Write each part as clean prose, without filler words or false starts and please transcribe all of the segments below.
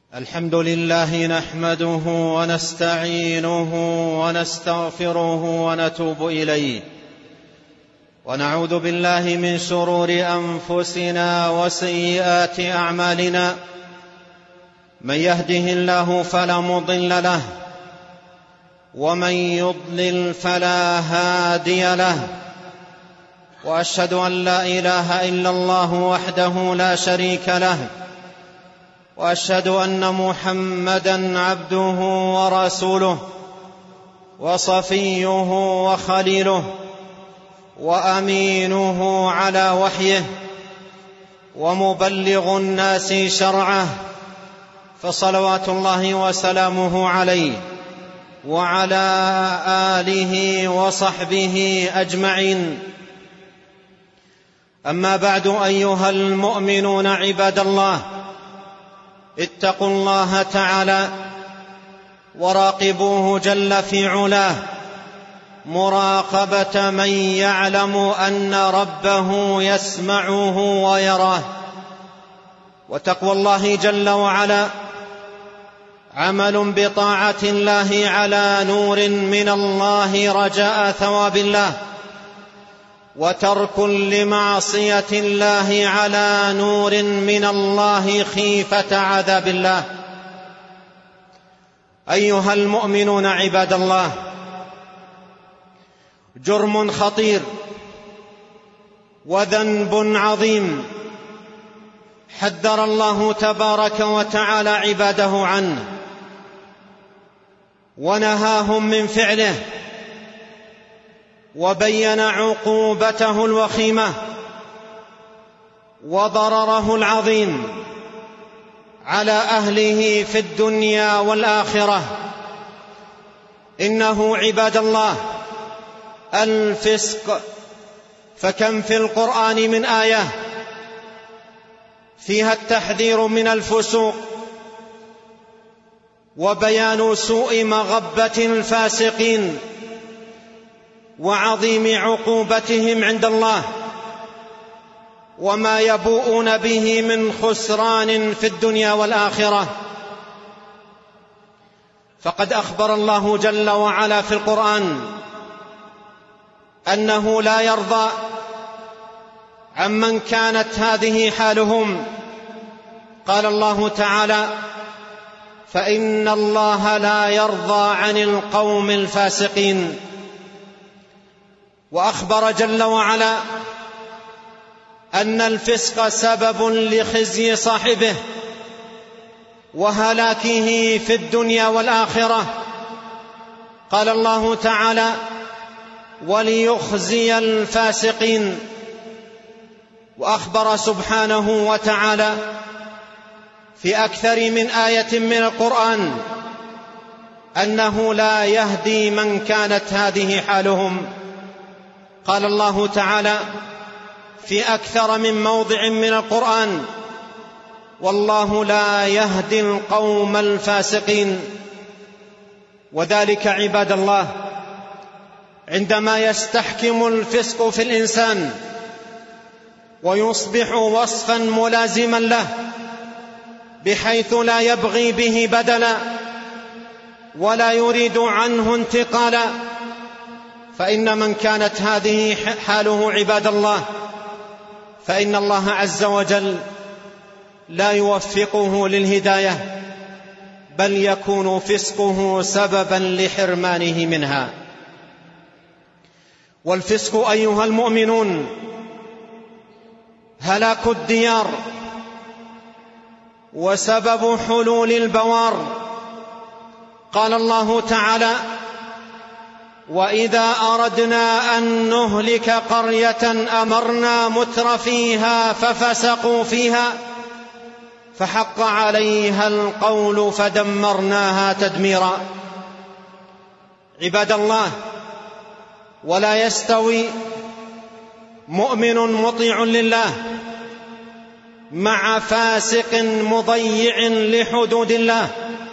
الحمد لله نحمده ونستعينه ونستغفره ونتوب إليه، ونعوذ بالله من شرور أنفسنا وسيئات أعمالنا. من يهده الله فلا مضل له، ومن يضلل فلا هادي له، وأشهد أن لا إله إلا الله وحده لا شريك له، وأشهد أن محمدًا عبده ورسوله وصفيه وخليله وأمينه على وحيه ومبلغ الناس شرعه، فصلوات الله وسلامه عليه وعلى آله وصحبه أجمعين. أما بعد، أيها المؤمنون عباد الله، اتقوا الله تعالى وراقبوه جل في علاه مراقبة من يعلم أن ربه يسمعه ويراه. وتقوى الله جل وعلا عمل بطاعة الله على نور من الله رجاء ثواب الله، وترك لمعصية الله على نور من الله خيفة عذاب الله. أيها المؤمنون عباد الله، جرم خطير وذنب عظيم حذر الله تبارك وتعالى عباده عنه ونهاهم من فعله، وبين عقوبته الوخيمة وضرره العظيم على أهله في الدنيا والآخرة. إنه عباد الله الفسق، فكم في القرآن من آية فيها التحذير من الفسوق وبيان سوء مغبة الفاسقين وعظيم عقوبتهم عند الله، وما يبوءون به من خسران في الدنيا والآخرة. فقد أخبر الله جل وعلا في القرآن أنه لا يرضى عمن كانت هذه حالهم. قال الله تعالى: فإن الله لا يرضى عن القوم الفاسقين. وأخبر جل وعلا أن الفسق سبب لخزي صاحبه وهلاكه في الدنيا والآخرة. قال الله تعالى: وليخزي الفاسقين. وأخبر سبحانه وتعالى في أكثر من آية من القرآن أنه لا يهدي من كانت هذه حالهم. قال الله تعالى في أكثر من موضع من القرآن: والله لا يهدي القوم الفاسقين. وذلك عباد الله عندما يستحكم الفسق في الإنسان ويصبح وصفا ملازما له بحيث لا يبغي به بدلا ولا يريد عنه انتقالا، فإن من كانت هذه حاله عباد الله فإن الله عز وجل لا يوفقه للهداية، بل يكون فسقه سببا لحرمانه منها. والفسق أيها المؤمنون هلاك الديار وسبب حلول البوار. قال الله تعالى: وإذا أردنا أن نهلك قرية أمرنا مترفيها ففسقوا فيها فحق عليها القول فدمرناها تدميرا. عباد الله، ولا يستوي مؤمن مطيع لله مع فاسق مضيع لحدود الله.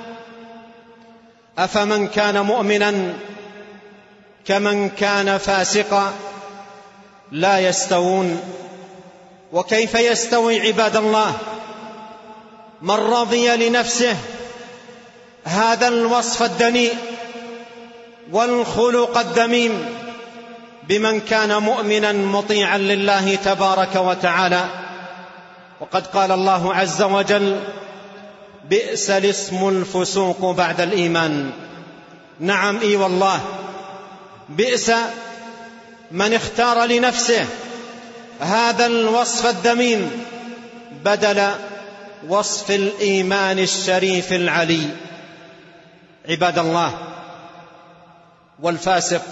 أفمن كان مؤمنا كمن كان فاسقا لا يستوون. وكيف يستوي عباد الله من رضي لنفسه هذا الوصف الدنيء والخلق الذميم بمن كان مؤمنا مطيعا لله تبارك وتعالى. وقد قال الله عز وجل: بئس الاسم الفسوق بعد الإيمان. نعم، إي والله، بئس من اختار لنفسه هذا الوصف الذميم بدل وصف الإيمان الشريف العلي. عباد الله، والفاسق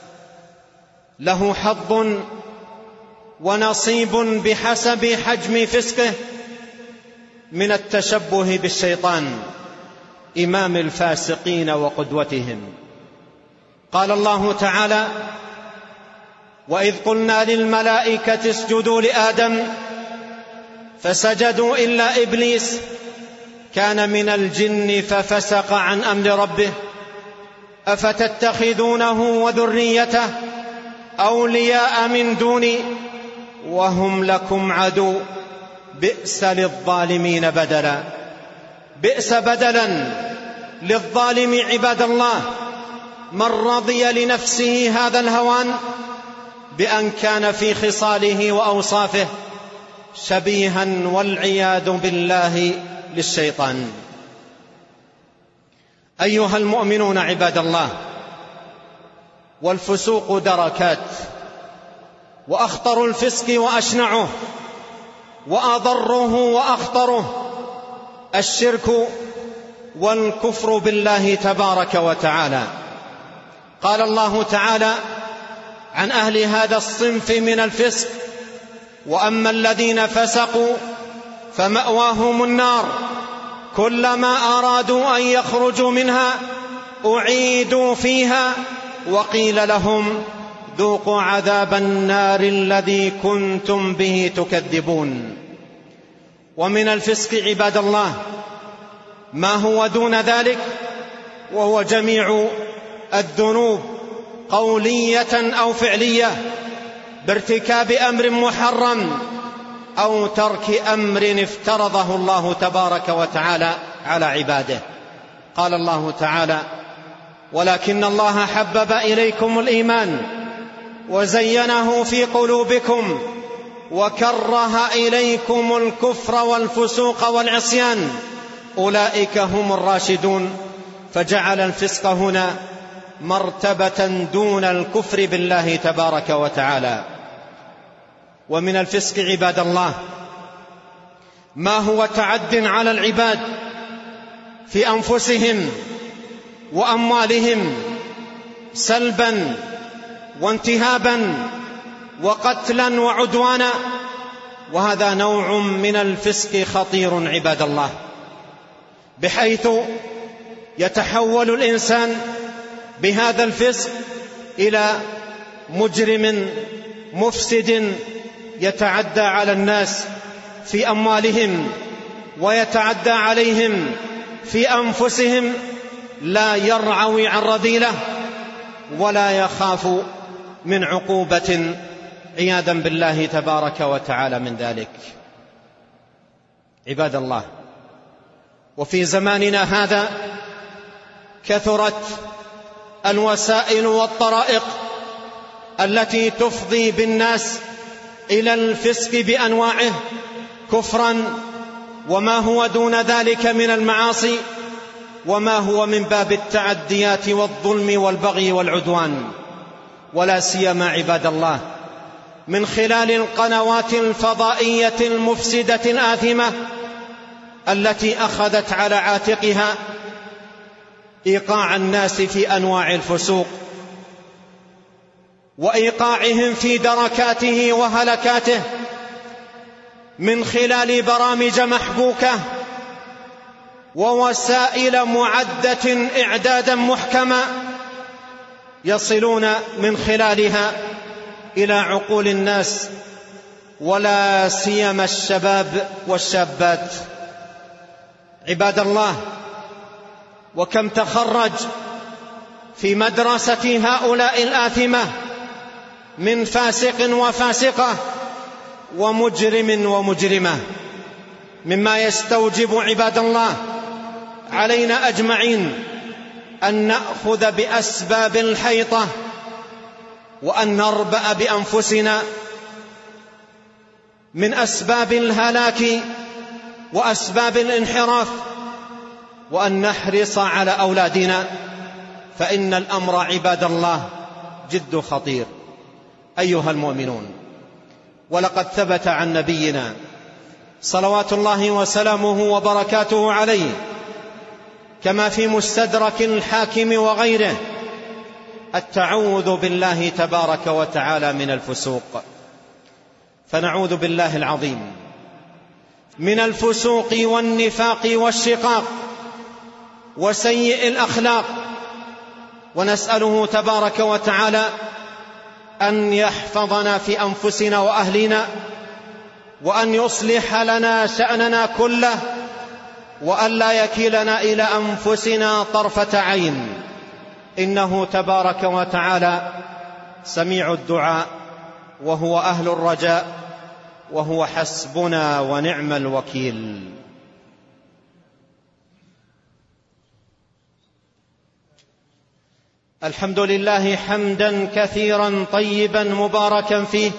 له حظ ونصيب بحسب حجم فسقه من التشبه بالشيطان إمام الفاسقين وقدوتهم. قال الله تعالى: وإذ قلنا للملائكة اسجدوا لآدم فسجدوا إلا إبليس كان من الجن ففسق عن أمر ربه أفتتخذونه وذريته أولياء من دوني وهم لكم عدو بئس للظالمين بدلا. بئس بدلا للظالم عباد الله من رضي لنفسه هذا الهوان بأن كان في خصاله وأوصافه شبيها والعياذ بالله للشيطان. أيها المؤمنون عباد الله، والفسوق دركات، وأخطر الفسق وأشنعه وأضره وأخطره الشرك والكفر بالله تبارك وتعالى. قال الله تعالى عن أهل هذا الصنف من الفسق: وأما الذين فسقوا فمأواهم النار كلما أرادوا أن يخرجوا منها أعيدوا فيها وقيل لهم ذوقوا عذاب النار الذي كنتم به تكذبون. ومن الفسق عباد الله ما هو دون ذلك، وهو جميع الذنوب قولية أو فعلية بارتكاب أمر محرم أو ترك أمر افترضه الله تبارك وتعالى على عباده. قال الله تعالى: ولكن الله حبب إليكم الإيمان وزينه في قلوبكم وكره إليكم الكفر والفسوق والعصيان أولئك هم الراشدون. فجعل الفسق هنا مرتبة دون الكفر بالله تبارك وتعالى. ومن الفسق عباد الله ما هو تعد على العباد في أنفسهم وأموالهم سلبا وانتهابا وقتلا وعدوانا، وهذا نوع من الفسق خطير عباد الله، بحيث يتحول الإنسان بهذا الفسق إلى مجرم مفسد يتعدى على الناس في أموالهم ويتعدى عليهم في أنفسهم، لا يرعوي عن رذيلة ولا يخاف من عقوبة عياذا بالله تبارك وتعالى من ذلك. عباد الله، وفي زماننا هذا كثرت الوسائل والطرائق التي تفضي بالناس إلى الفسق بأنواعه كفرا وما هو دون ذلك من المعاصي، وما هو من باب التعديات والظلم والبغي والعدوان، ولا سيما عباد الله من خلال القنوات الفضائية المفسدة الآثمة التي أخذت على عاتقها إيقاع الناس في أنواع الفسوق وإيقاعهم في دركاته وهلكاته من خلال برامج محبوكة ووسائل معدة إعدادا محكما يصلون من خلالها إلى عقول الناس ولا سيما الشباب والشابات. عباد الله، وكم تخرج في مدرسة هؤلاء الآثمة من فاسق وفاسقة ومجرم ومجرمة، مما يستوجب عباد الله علينا أجمعين أن نأخذ بأسباب الحيطة، وأن نربأ بأنفسنا من أسباب الهلاك وأسباب الانحراف، وأن نحرص على أولادنا، فإن الأمر عباد الله جد خطير. أيها المؤمنون، ولقد ثبت عن نبينا صلوات الله وسلامه وبركاته عليه كما في مستدرك الحاكم وغيره التعوذ بالله تبارك وتعالى من الفسوق. فنعوذ بالله العظيم من الفسوق والنفاق والشقاق وسيء الأخلاق، ونسأله تبارك وتعالى أن يحفظنا في أنفسنا وأهلنا، وأن يصلح لنا شأننا كله، وأن لا يكلنا إلى أنفسنا طرفة عين، إنه تبارك وتعالى سميع الدعاء، وهو أهل الرجاء، وهو حسبنا ونعم الوكيل. الحمد لله حمدا كثيرا طيبا مباركا فيه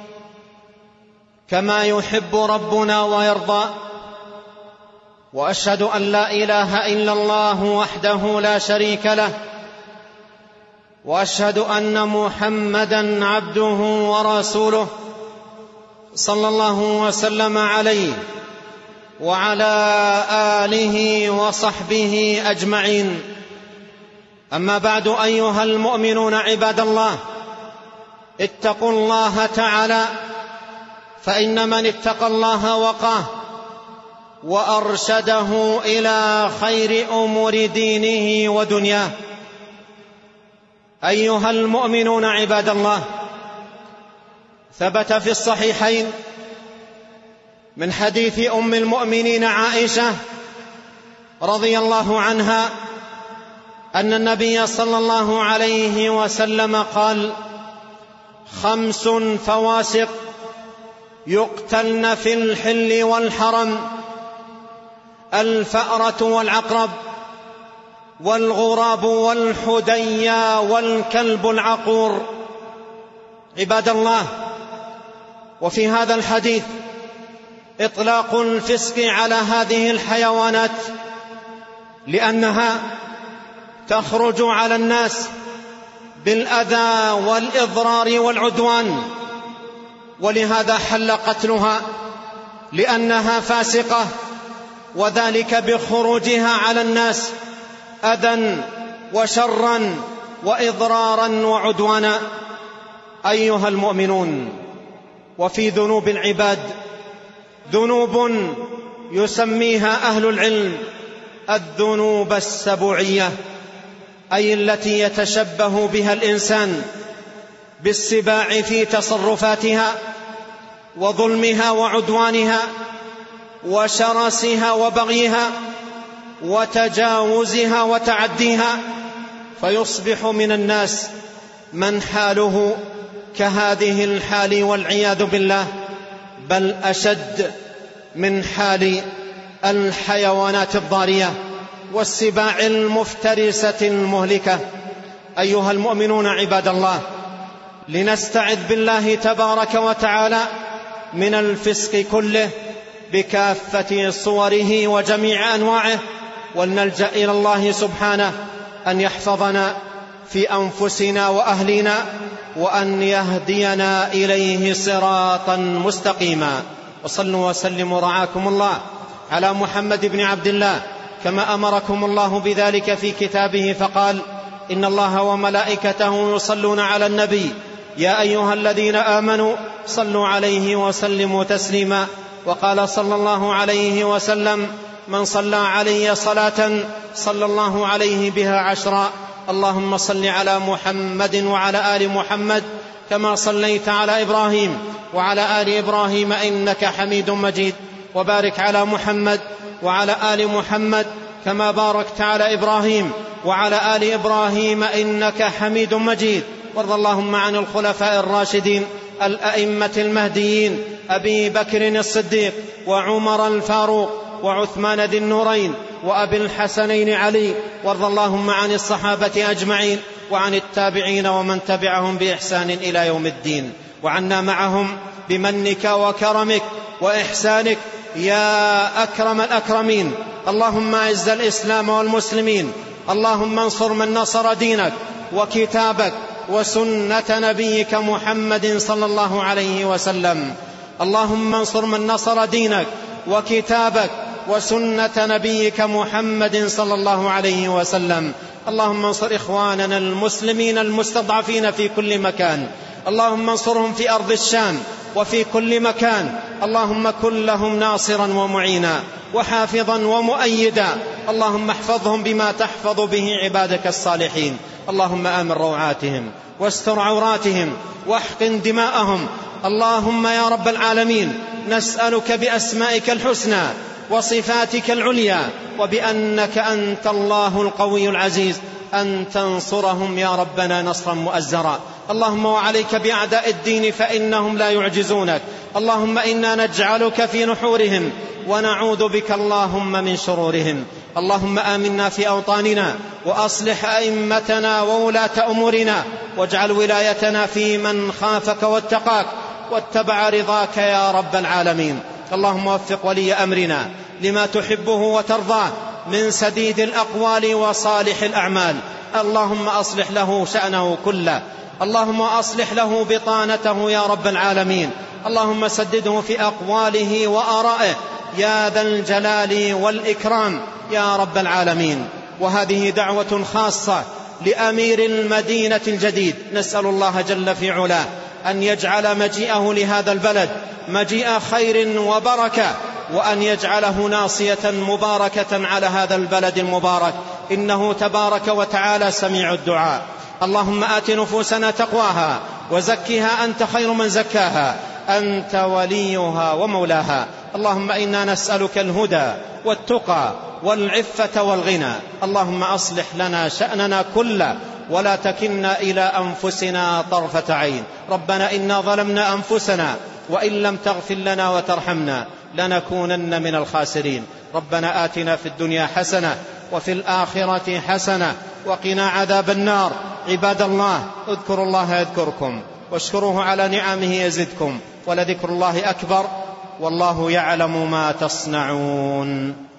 كما يحب ربنا ويرضى، وأشهد أن لا إله إلا الله وحده لا شريك له، وأشهد أن محمدا عبده ورسوله صلى الله وسلم عليه وعلى آله وصحبه أجمعين. أما بعد، أيها المؤمنون عباد الله، اتقوا الله تعالى، فإن من اتقى الله وقاه وأرشده إلى خير أمور دينه ودنياه. أيها المؤمنون عباد الله، ثبت في الصحيحين من حديث أم المؤمنين عائشة رضي الله عنها أن النبي صلى الله عليه وسلم قال: 5 فواسق يقتلن في الحل والحرم: الفأرة والعقرب والغراب والحديا والكلب العقور. عباد الله، وفي هذا الحديث إطلاق الفسق على هذه الحيوانات، لأنها تخرج على الناس بالأذى والإضرار والعدوان، ولهذا حل قتلها، لأنها فاسقة، وذلك بخروجها على الناس أذى وشرا وإضرارا وعدوانا. أيها المؤمنون، وفي ذنوب العباد ذنوب يسميها أهل العلم الذنوب السبوعية، أي التي يتشبه بها الإنسان بالسباع في تصرفاتها وظلمها وعدوانها وشرسها وبغيها وتجاوزها وتعديها، فيصبح من الناس من حاله كهذه الحال والعياذ بالله، بل أشد من حال الحيوانات الضارية والسباع المفترسة المهلكة. أيها المؤمنون عباد الله، لنستعذ بالله تبارك وتعالى من الفسق كله بكافة صوره وجميع أنواعه، ولنلجأ إلى الله سبحانه أن يحفظنا في أنفسنا وأهلنا، وأن يهدينا إليه صراطا مستقيما. وصلوا وسلموا رعاكم الله على محمد بن عبد الله كما أمركم الله بذلك في كتابه، فقال: إن الله وملائكته يصلون على النبي يا أيها الذين آمنوا صلوا عليه وسلموا تسليما. وقال صلى الله عليه وسلم: من صلى علي صلاة صلى الله عليه بها 10. اللهم صل على محمد وعلى آل محمد كما صليت على إبراهيم وعلى آل إبراهيم إنك حميد مجيد، وبارك على محمد وعلى آل محمد كما باركت على إبراهيم وعلى آل إبراهيم إنك حميد مجيد. وارض اللهم عن الخلفاء الراشدين الأئمة المهديين أبي بكر الصديق وعمر الفاروق وعثمان ذي النورين وأبي الحسنين علي، وارض اللهم عن الصحابة أجمعين وعن التابعين ومن تبعهم بإحسان إلى يوم الدين، وعنا معهم بمنك وكرمك وإحسانك يا أكرم الأكرمين. اللهم أعز الإسلام والمسلمين، اللهم انصر من نصر دينك وكتابك وسنة نبيك محمد صلى الله عليه وسلم. اللهم انصر من نصر دينك وكتابك وسنة نبيك محمد صلى الله عليه وسلم. اللهم انصر إخواننا المسلمين المستضعفين في كل مكان، اللهم انصرهم في أرض الشام وفي كل مكان، اللهم كن لهم ناصرا ومعينا وحافظا ومؤيدا، اللهم احفظهم بما تحفظ به عبادك الصالحين. اللهم آمن روعاتهم واستر عوراتهم واحقن دماءهم. اللهم يا رب العالمين نسألك بأسمائك الحسنى وصفاتك العليا وبأنك أنت الله القوي العزيز أن تنصرهم يا ربنا نصرا مؤزرا. اللهم وعليك بأعداء الدين فإنهم لا يعجزونك. اللهم إنا نجعلك في نحورهم ونعوذ بك اللهم من شرورهم. اللهم آمنا في أوطاننا وأصلح أئمتنا وولاة أمورنا، واجعل ولايتنا في من خافك واتقاك واتبع رضاك يا رب العالمين. اللهم وفق ولي أمرنا لما تحبه وترضاه من سديد الأقوال وصالح الأعمال. اللهم أصلح له شأنه كله، اللهم أصلح له بطانته يا رب العالمين. اللهم سدده في أقواله وآرائه يا ذا الجلال والإكرام يا رب العالمين. وهذه دعوة خاصة لأمير المدينة الجديد، نسأل الله جل في علاه أن يجعل مجيئه لهذا البلد مجيء خير وبركة، وأن يجعله ناصية مباركة على هذا البلد المبارك، إنه تبارك وتعالى سميع الدعاء. اللهم آت نفوسنا تقواها وزكها أنت خير من زكاها، أنت وليها ومولاها. اللهم إنا نسألك الهدى والتقى والعفة والغنى. اللهم أصلح لنا شأننا كله ولا تكلنا إلى أنفسنا طرفة عين. ربنا إنا ظلمنا أنفسنا وإن لم تغفر لنا وترحمنا لنكونن من الخاسرين. ربنا آتنا في الدنيا حسنة وفي الآخرة حسنة وقنا عذاب النار. عباد الله، اذكروا الله يذكركم واشكروه على نعمه يزدكم، ولذكر الله أكبر والله يعلم ما تصنعون.